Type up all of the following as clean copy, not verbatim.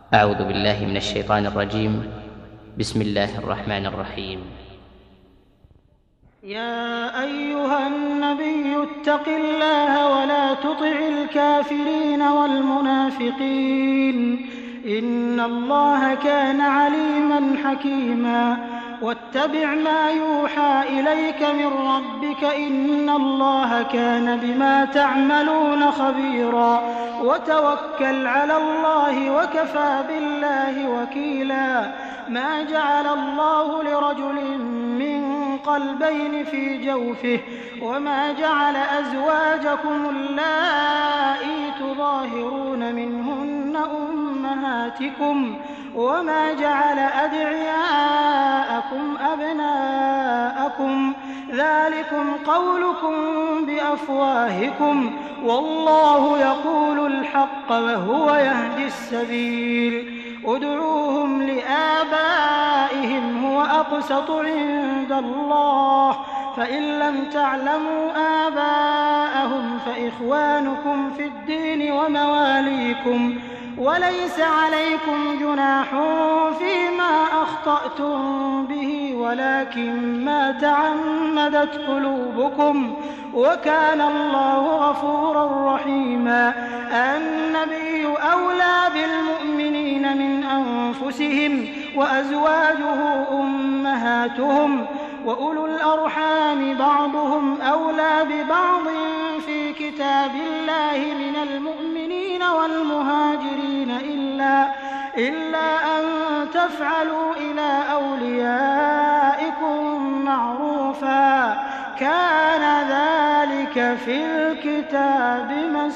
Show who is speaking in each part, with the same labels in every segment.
Speaker 1: أعوذ بالله من الشيطان الرجيم. بسم الله الرحمن الرحيم.
Speaker 2: يا أيها النبي اتق الله ولا تطع الكافرين والمنافقين إن الله كان عليما حكيما واتبع ما يوحى إليك من ربك إن الله كان بما تعملون خبيرا وتوكل على الله وكفى بالله وكيلا ما جعل الله لرجل من قلبين في جوفه وما جعل أزواجكم اللائي تظاهرون منهن أمهاتكم وما جعل أدعياءكم أبناءكم ذلكم قولكم بأفواهكم والله يقول الحق وهو يهدي السبيل ادعوهم لآبائهم هو أقسط عند الله فإن لم تعلموا آباءهم فإخوانكم في الدين ومواليكم وليس عليكم جناح فيما أخطأتم به ولكن ما تعمدت قلوبكم وكان الله غفورا رحيما النبي أولى بالمؤمنين من أنفسهم وأزواجه أمهاتهم وأولو الأرحام بعضهم أولى ببعض في كتاب الله من المؤمنين والمهاجرين إلا أن تفعلوا إلى أوليائكم معروفا كان ذلك في الكتاب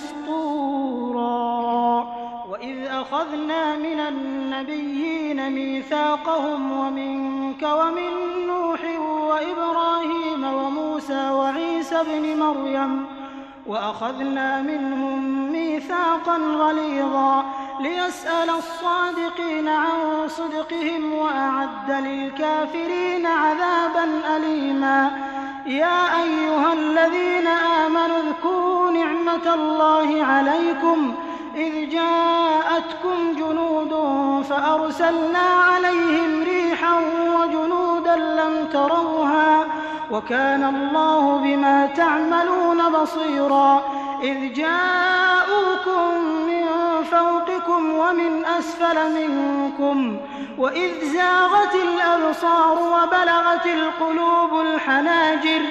Speaker 2: مسطورا وإذ أخذنا من النبيين ميثاقهم ومنك ومن نوح وإبراهيم وموسى وعيسى ابن مريم وأخذنا منهم ميثاقا غليظا ليسأل الصادقين عن صدقهم وأعد للكافرين عذابا أليما يا أيها الذين آمنوا اذكروا نعمة الله عليكم إذ جاءتكم جنود فأرسلنا عليهم ريحا وجنودا لم تروها وكان الله بما تعملون بصيرا إذ جاءوكم من فوقكم ومن أسفل منكم وإذ زاغت الأبصار وبلغت القلوب الحناجر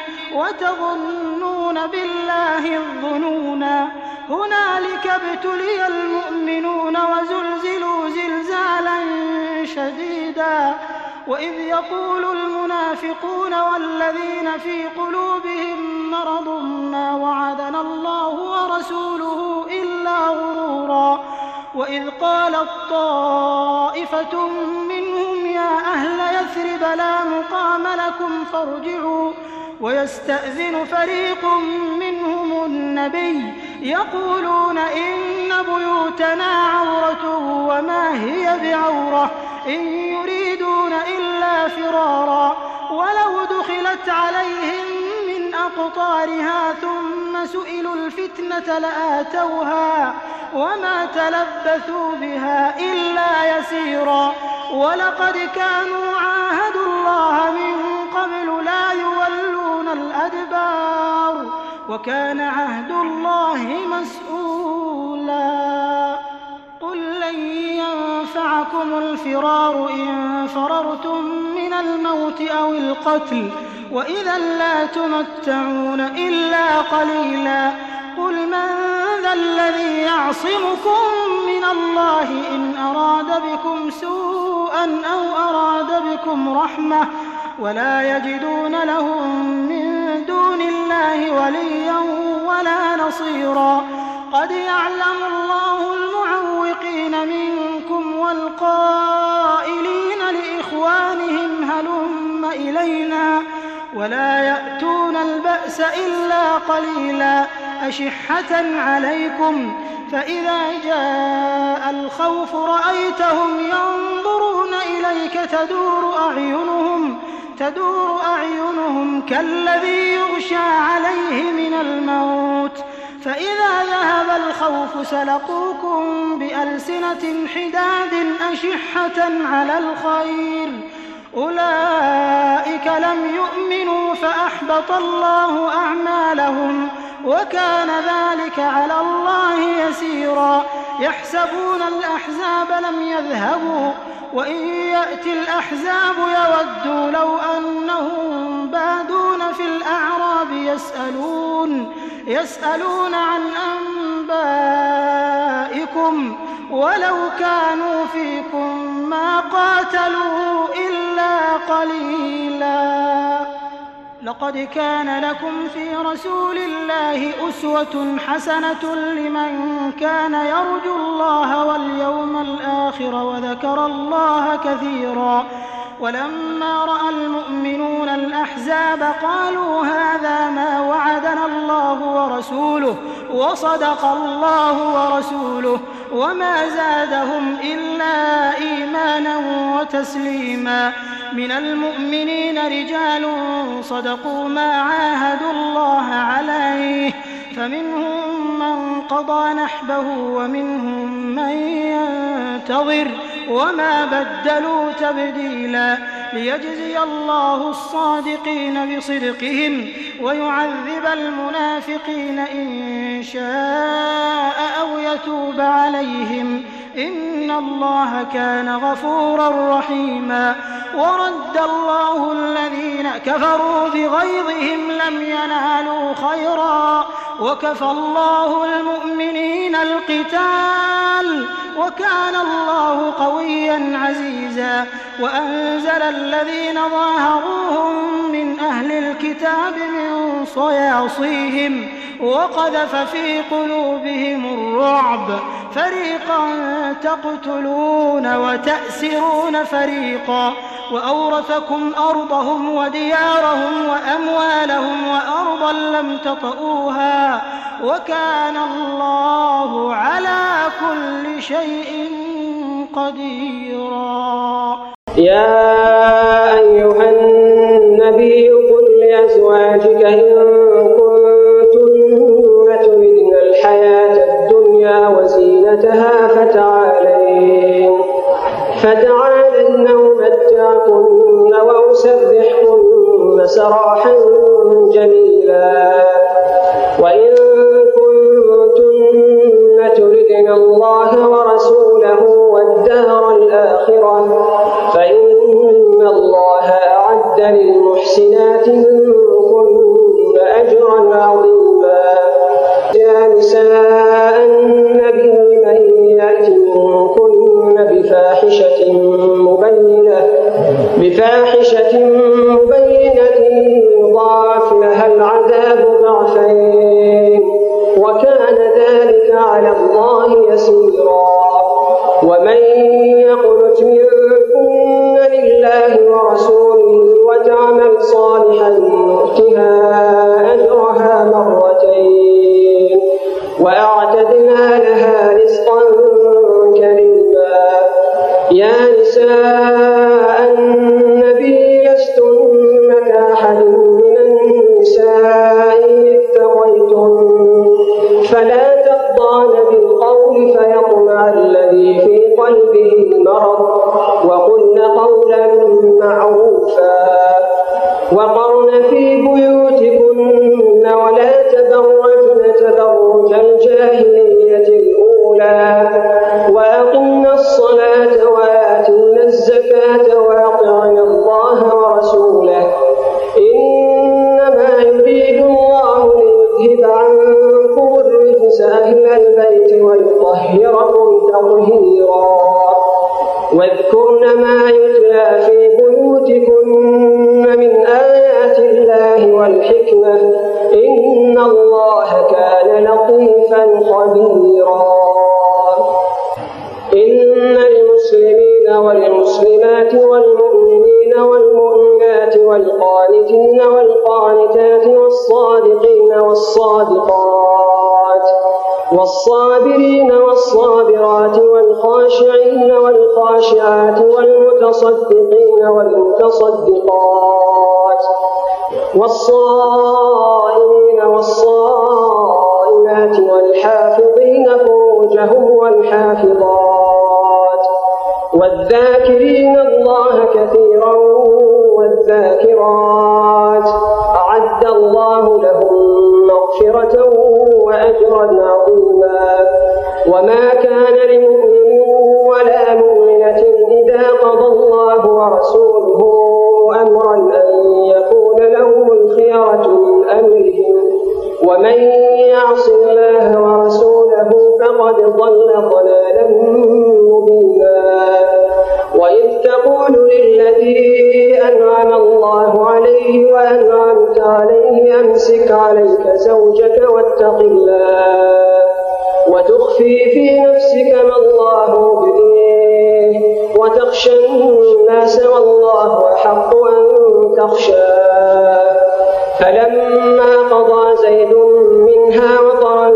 Speaker 2: وتظنون بالله الظنونا هنالك ابتلي المؤمنون وزلزلوا زلزالا شديدا وإذ يقول المنافقون والذين في قلوبهم مرض ما وعدنا الله ورسوله إلا غرورا وإذ قالت طائفة منهم يا أهل يثرب لا مقام لكم فارجعوا ويستأذن فريق منهم النبي يقولون إن بيوتنا عورة وما هي بعورة إن يريدون إلا فرارا ولو دخلت عليهم من أقطارها ثم سئلوا الفتنة لآتوها وما تلبثوا بها إلا يسيرا ولقد كانوا عاهدوا الله من قبل لا يولون الأدبار وكان عهد الله مسؤولا قل لن ينفعكم الفرار إن فررتم من الموت أو القتل وإذا لا تمتعون إلا قليلا قل من ذا الذي يعصمكم من الله إن أراد بكم سوءا أو أراد بكم رحمة ولا يجدون لهم من دون الله وليا ولا نصيرا قد يعلم الله المعوقين منكم والقائلين لإخوانهم هلم إلينا ولا يأتون البأس إلا قليلا أشحة عليكم فإذا جاء الخوف رأيتهم ينظرون إليك تدور أعينهم كالذي يغشى عليه من الموت فإذا ذهب الخوف سلقوكم بألسنة حداد أشحة على الخير أولئك لم يؤمنوا فأحبط الله أعمالهم وكان ذلك على الله يسيرا يحسبون الأحزاب لم يذهبوا وإن يأتي الأحزاب يودوا لو أنهم بادون في الأعراب يسألون عن أنبائكم ولو كانوا فيكم ما قاتلوا إلا قليلا لقد كان لكم في رسول الله أسوة حسنة لمن كان يرجو الله واليوم الآخر وذكر الله كثيرا ولما رأى المؤمنون الأحزاب قالوا هذا ما وعدنا الله ورسوله وصدق الله ورسوله وما زادهم إلا إيمانا وتسليما من المؤمنين رجال صدقوا ما عاهدوا الله عليه فمنهم من قضى نحبه ومنهم من ينتظر وما بدلوا تبديلا ليجزي الله الصادقين بصدقهم ويعذب المنافقين إن شاء أو يتوب عليهم إن الله كان غفورا رحيما ورد الله الذين كفروا بغيظهم لم ينالوا خيرا وكفى الله المؤمنين القتال وكان الله قويا عزيزا وأنزل الذين ظاهروهم من أهل الكتاب من صياصيهم وقذف في قلوبهم الرعب فريقا تقتلون وتأسرون فريقا وأورثكم أرضهم وديارهم وأموالهم وأرضا لم تطئوها وكان الله على كل شيء قديرا.
Speaker 3: يا أيها النبي قل لأزواجك إن كنتن تردن الحياة الدنيا وزينتها فتعالين أمتعكن وأسرحكن سراحا جميلا وإن كنتن تردن الله ورسوله والدار الآخرة فإن الله أعد للمحسنات منكن أجرا عظيما. يا نساء النبي من يأت منكن بفاحشة مبينة يضاعف لها العذاب ضعفين وكان ذلك على الله يسيرا. ومن يقنت منكن لله ورسوله وتعمل صالحا نؤتها أجرها مرتين وأعتدنا لها رزقا كريما. يا نساء النبي لستن كأحد من النساء اتقيتن فلا تخضعن بالقول فيطمع الذي في قلبه مرض وقلن قولا معروفا وقرن في بيوتكن ولا تبرجن تبرج الجاهلية الأولى وأقمنا الصلاة وآتينا الزكاة وأطعنا الله ورسوله إنما يريد الله ليذهب عنكم الرجس أهل البيت ويطهركم تطهيرا. واذكرن ما يتلى في بيوتكن من آيات الله والحكمة إن الله كان لطيفا خبيرا. إن المسلمين والمسلمات والمؤمنين والمؤمنات والقانتين والقانتات والصادقين والصادقات والصابرين والصابرات والخاشعين والخاشعات والمتصدقين والمتصدقات والصائمين والصائمات الحافظات والحافظين فروجهم والحافظات والذاكرين الله كثيرا والذاكرات أعد الله لهم مغفرة وأجرا عظيما. وما كان لمؤمن ولا مؤمنة إذا قضى الله ورسوله أمرا أن يكون لهم الخيرة من أمرهم ومن يعص الله ورسوله فقد ضل ضلالا مبينا. وإذ تقول للذي أنعم الله عليه وأنعمت عليه أمسك عليك زوجك واتق الله وتخفي في نفسك ما الله مبديه وتخشى الناس والله أحق أن تخشاه. فلما قضى زيد منها وطرا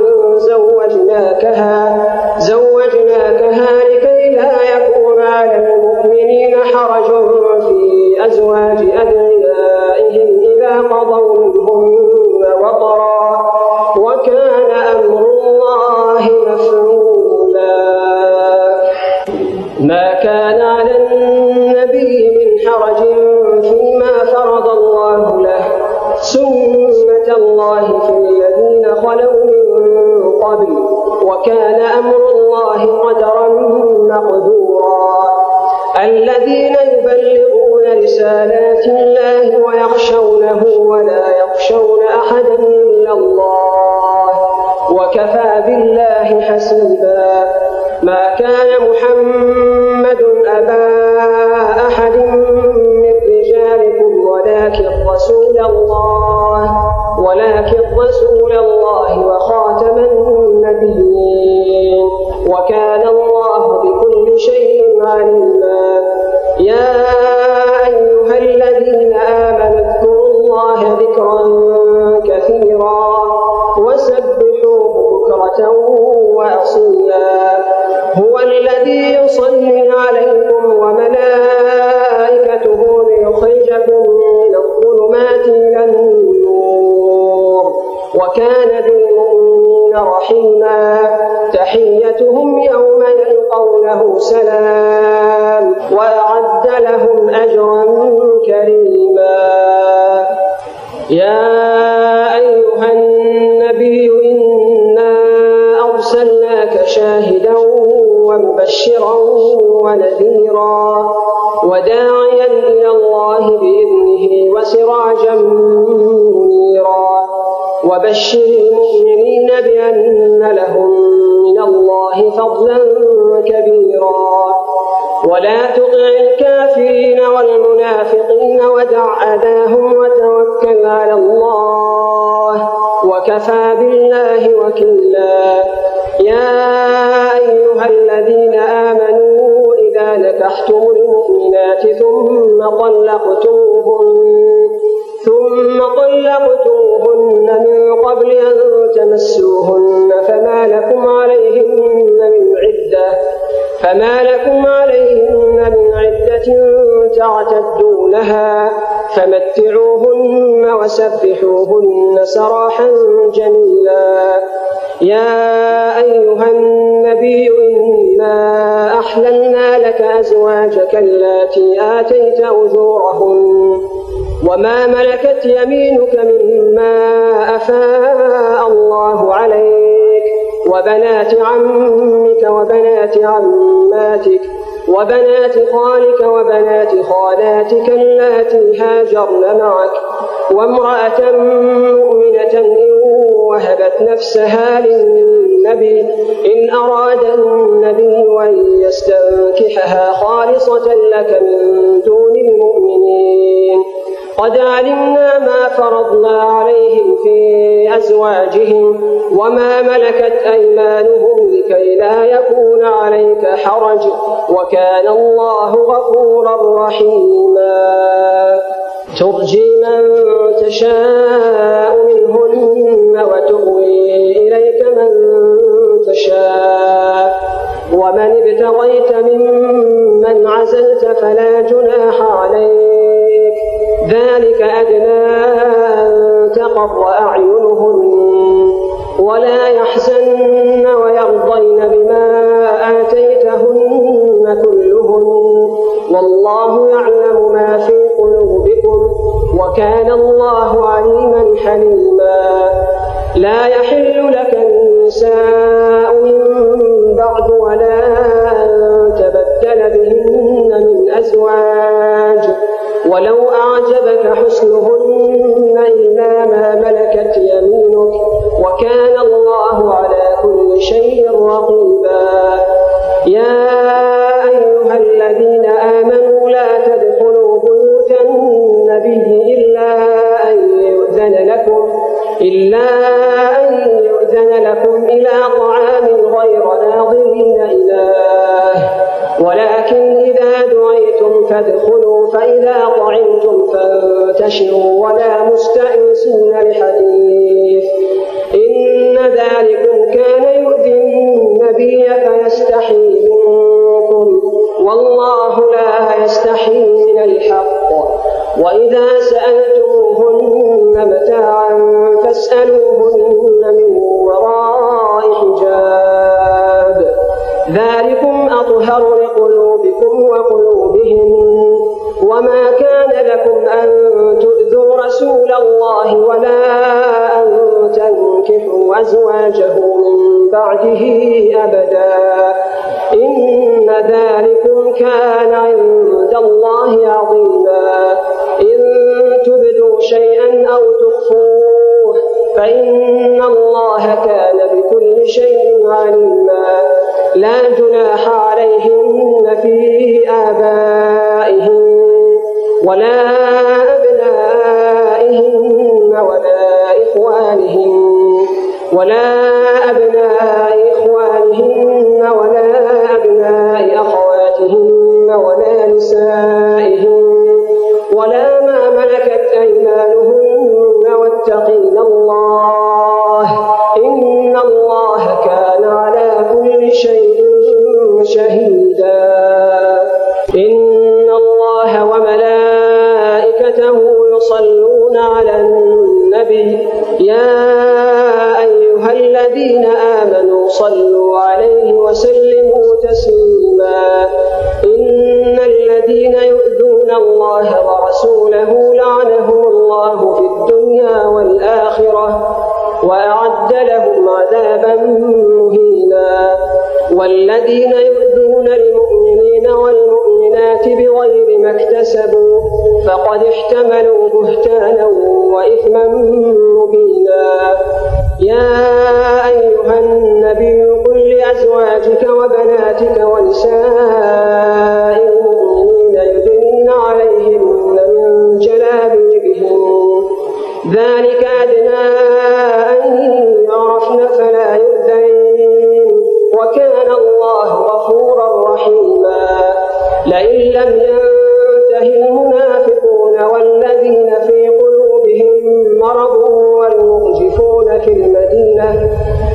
Speaker 3: زوجناكها لكي لا يكون على المؤمنين حرج في أزواج أدعيائهم إذا قضوا منهن وطرا وكان أمر الله مفعولا. ما كان على النبي من حرج فيما فرض الله له سنة الله في الذين خلوا من قبل وكان أمر الله قدرا مقدورا. الذين يبلغون رسالات الله ويخشونه ولا يخشون أحدا إلا الله وكفى بالله حسيبا. ما كان محمد أبا أحد من رجالكم ولكن رسول الله وخاتم النبيين وكان الله بكل شيء عليما. يا أيها الذين آمنوا اذكروا الله ذكرا كثيرا وسبحوه بكرة وأصيلا. هو الذي يصلي عليكم وملائكته ليخرجكم من الظلمات إلى النور وكان بالمؤمنين رحيما. تحيتهم يوم يلقونه سلام وأعد لهم أجرا كريما. يا أيها النبي إنا أرسلناك شاهدا ومبشرا ونذيرا وداعيا إلى الله بإذنه وسراجا منيرا. وبشر المؤمنين بأن لهم من الله فضلا كبيرا. ولا تطع الكافرين والمنافقين ودع أذاهم وتوكل على الله وكفى بالله وكيلا. يا أيها الذين آمنوا إذا نكحتم المؤمنات ثم طلقتموهن من قبل أن تمسوهن فما لكم عليهن من عدة تعتدونها فمتعوهن وسبحوهن سراحا جميلا. يا أيها النبي إنا أحللنا لك أزواجك اللاتي آتيت أجورهن وما ملكت يمينك مما أفاء الله عليك وبنات عمك وبنات عماتك وبنات خالك وبنات خالاتك اللاتي هاجرن معك وامرأة مؤمنة إن وهبت نفسها للنبي إن أراد النبي أن يستنكحها خالصة لك من دون المؤمنين. قد علمنا ما فرضنا عليهم في أزواجهم وما ملكت أيمانهم لكي لا يكون عليك حرج وكان الله غفورا رحيما. ترجي من تشاء منهن وتؤوي إليك من تشاء ومن ابتغيت ممن عزلت فلا جناح عليك ذلك أدنى أن تقر أعينهن ولا يحزن ويرضين بما آتيتهن كلهن والله يعلم ما في قلوبكم وكان الله عليما حليما. لا يحل لك النساء من بعد ولا أن تبدل بهن من أزواج ولو أعجبك حسنهن إلا ما ملكت يمينك وكان الله على كل شيء رقيبا. يا أيها الذين آمنوا لا تدخلوا بيوت النبي إلا أن يؤذن لكم إلى طعام غير ناظرين إناه ولكن إذا دعيتم فادخلوا فإذا طعمتم فانتشروا ولا مستأنسين لحديث إن ذلكم كان يؤذي النبي فيستحيي منكم والله لا يستحيي من الحق. وإذا سألتموهن متاعا فاسألوهن من وراء حجاب ذلكم أطهر لقلوبكم وقلوبهم. وما كان لكم أن تؤذوا رسول الله ولا أن تنكحوا أزواجه من بعده أبدا إن ذلكم كان عند الله عظيما. إن تبدوا شيئا أو تخفوه فإن الله كان بكل شيء عليما. لا جناح عليهن في آبائهن ولا أبنائهن ولا أبناء إخوانهن ولا أبناء أخواتهن ولا نسائهن ولا ما ملكت أيمانهن واتقين الله إن الله كان على كل شيء شهيدا. إن الله وملائكته يصلون على النبي يا أيها الذين آمنوا صلوا عليه وسلموا تسليما. إن الذين يؤذون الله ورسوله لعنهم الله في الدنيا والآخرة وأعد لهم عذابا مهينا. والذين يؤذون المؤمنين والمؤمنات بغير ما اكتسبوا فقد احتملوا بهتانا وإثما مبينا. يا أيها النبي قل لأزواجك وبناتك ونساء المؤمنين يدنين عليهن من جلابيبهن ذلك أدنى أن يعرفن فلا يؤذين وكان الله غفورا رحيما. لئن لم ينته المنافقون والذين في قلوبهم مرض والمرجفون في المدينة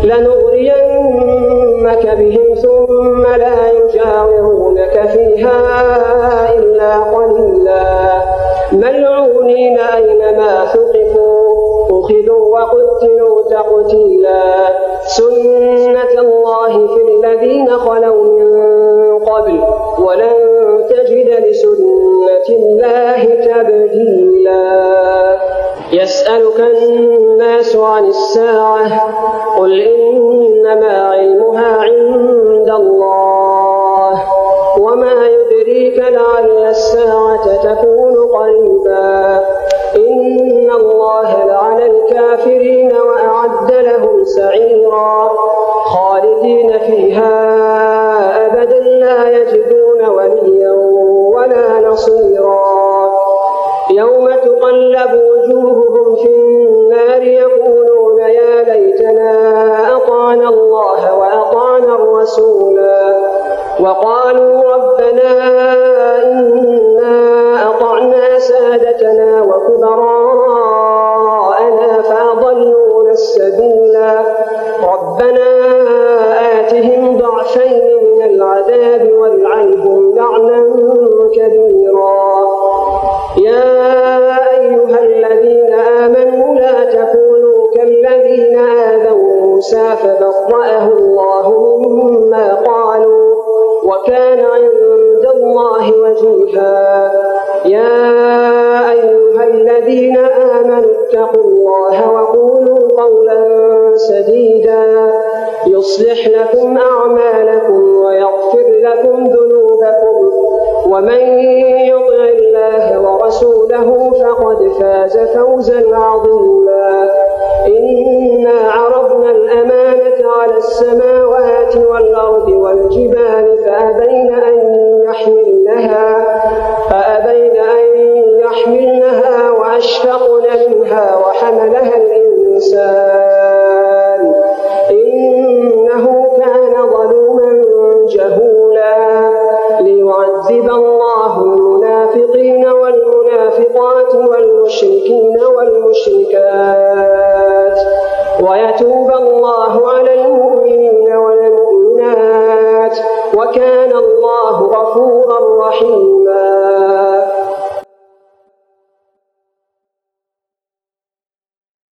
Speaker 3: لنغرينك بهم ثم لا يجاورونك فيها إلا قليلا ملعونين أينما ثقفوا أخذوا وقتلوا تقتيلا. سنة الله في الذين خلوا من قبل ولن تجد لسنة الله تبديلا. يسألك الناس عن الساعة قل إنما علمها عند الله وما يدريك لعل الساعة تكون قريبا. إن الله لعن الكافرين وأعد لهم سعيرا خالدين فيها أبدا لا يجدون وليا ولا نصيرا. يوم تقلب وجوههم في النار يقولون يا ليتنا أطعنا الله وأطعنا الرسولا وقالوا ربنا إنا أطعنا سادتنا وكبراءنا فأضلونا السبيلا. ربنا آتهم ضعفين من العذاب والعنهم لعنا كبيرا. يا أيها الذين آمنوا لا تكونوا كالذين آذوا موسى فبرأه الله مما قالوا وكان عند الله وجيها. يا أيها الذين آمنوا اتقوا الله وقولوا قولا سديدا يصلح لكم أعمالكم ويغفر لكم ذنوبكم ومن يطع الله ورسوله فقد فاز فوزا عظيما. إنا عرضنا الأمانة على السماوات والأرض والجبال فأبين أن يحملنها وأشفقن منها وحملها الإنسان إنه كان ظلوما جهولا. ليعذب الله المنافقين والمنافقات والمشركين والمشركات ويتوب الله على المؤمنين والمؤمنات وكان الله غفورا رحيما.